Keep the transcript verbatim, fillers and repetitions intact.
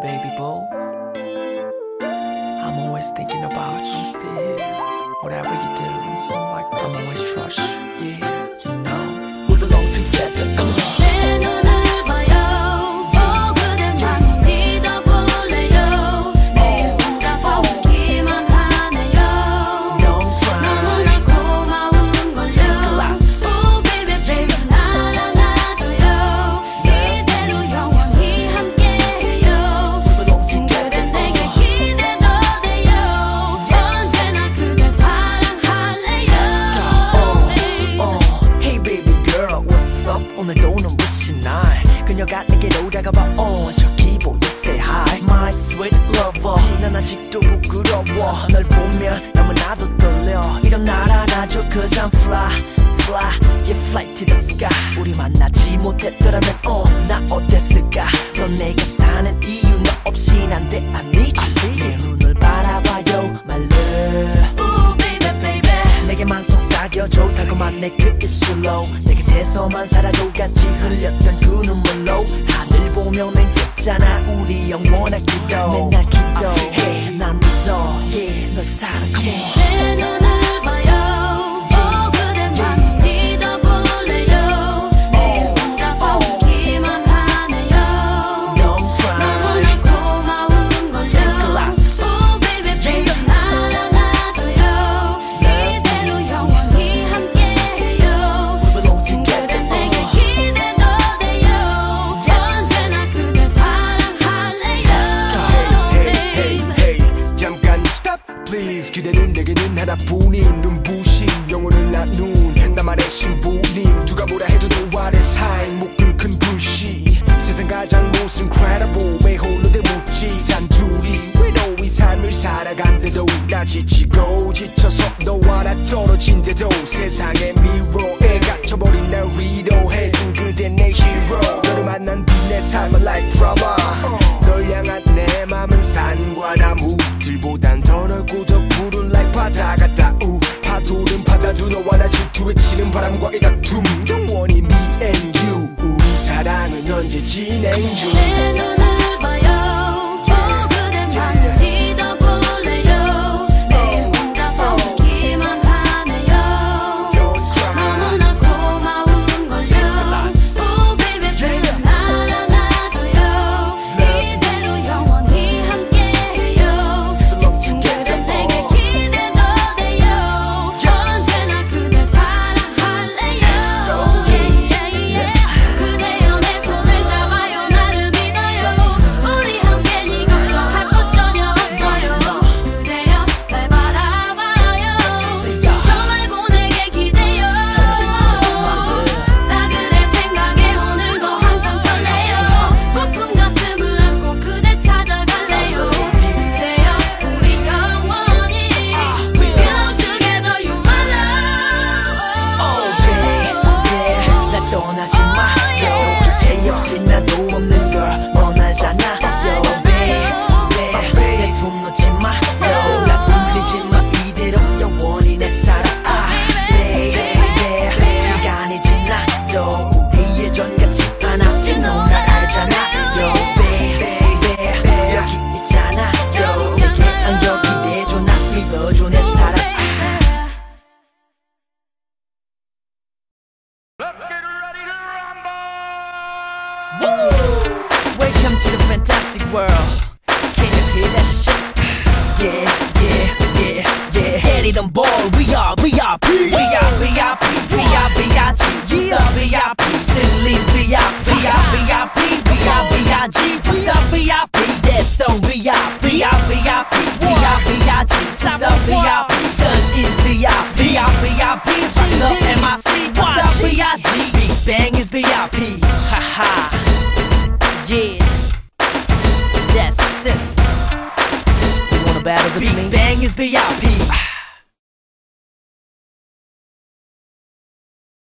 baby boo. I'm always thinking about you. I'm still here. Whatever you do, like I'm always trust you. Yeah, you know. We belong together. Come on. 내 눈을 봐요. 어, 그대만 믿어볼래요. 매일 혼자서 웃기만 하네요. Don't try. 너무나 고마운 걸요. Oh baby baby 나랑 놔둬요. 이대로 영원히 함께해요. 지친 그대 내게 기대도 돼요. 언제나 그댈 사랑할래요. Oh, hey baby girl, what's up? 오늘도 눈부신 날 그녀가 내게로 다가와 oh, 저기 보여 say hi my sweet lover 난 아직도 부끄러워 널 보면 너무나도 떨려 일어날 안아줘 cause I'm fly fly yeah fly to the sky 우리 만나지 못했더라면 oh, 나 어땠을까 넌 내가 사는 이유 너 없인 안 돼 I need you 내 눈을 바라봐요 my love Ooh baby baby 내게만 속삭여줘 달콤한 내 그 입술로 내 곁에서만 살아도 같이 흘렸던 그 눈물로 하늘 보며 맹세잖아 우리 영원한 기도 맨날 기도해 난 믿어 yeah 널 사랑 come on 내 눈을 봐요. 어, 그대만 믿어볼래요. 매일 혼자서 웃기만 하네요. Don't try 너무나 고마운 걸요. Oh baby baby 나랑 놔둬요. 이대로 영원히 함께해요. 지친 그대 내게 기대도 돼요. 언제나 그댈 사랑할래요. Hey, hey, hey, 잠깐 stop, please. 그대는 내게는 하나뿐인 눈부신 영혼을 나눈 나만의 신부님. 누가 뭐라 해도 너와의 사이 묶을 큰 불씨. 세상 가장 most incredible 왜 홀로 대묻지 단둘이 외로운 이 삶을 살아간대도 나 지치고 지쳐서 너와 나 떨어진대도 세상의 미로에 갇혀버린 날 위로해준 그대 내 hero. 너를 만난 뒤 내 삶은 like drama. 널 향한 내 맘은 산과 나무들보단 더 넓고 더 푸른 like 바다 같다. 우 파도는 바다도 너와 나 질투에 치는 바람과의 다툼 영원히 me and you. 우리 사랑은 언제 진행 중. 내 눈을 봐요. 어, 그대만 믿어볼래요. 매일 혼자서 웃기만 하네요. Don't try. 너무나 고마운 걸요. Oh baby baby 나랑 놔둬요. 이대로 영원히 함께해요. 지친 그대 내게 기대도 돼요. 언제나 그댈 사랑할래요. 그대여 내 손을 잡아요. 나를 믿어요. 우리 함께 네 걱정할 것 전혀 없어요. 그대여 날 바라봐요. 저 말고 내게 기대요. 나 그대 생각에 오늘도 항상 설레요. 부푼 가슴을 안고 그대 찾아갈래요. 그대여 우리 영원히 belong together you my love. Oh baby yeah 날 떠나지 마요 죄 없이 나도 없는 걸 넌 알잖아 Yo baby 내 숨 놓지 마요 날 울리지 마 이대로 영원히 내 사랑 아 baby yeah 시간이 지나도 우리 예전 같지 않아 You know 날 알잖아 Yo baby 여기 있잖아 Yo 내게 안겨 기대줘 날 믿어줘 내 사랑 아 Welcome to the fantastic world. Can you hear that shit? Yeah, yeah, yeah, yeah. Get it on board. We are V I P. We are V I P. We are V I G. Just the V I P. Singley's V I P. We are V I P. We are V I G. Just the V I P. That song V I P. We are V I P. We are V I G. Just the V I P. Sun is V I P. We are V I P. Just the M I C. Just the V I G. Big Bang is V I P. Ha ha. Yeah, that's it. You wanna battle with me? Big Bang is V I P.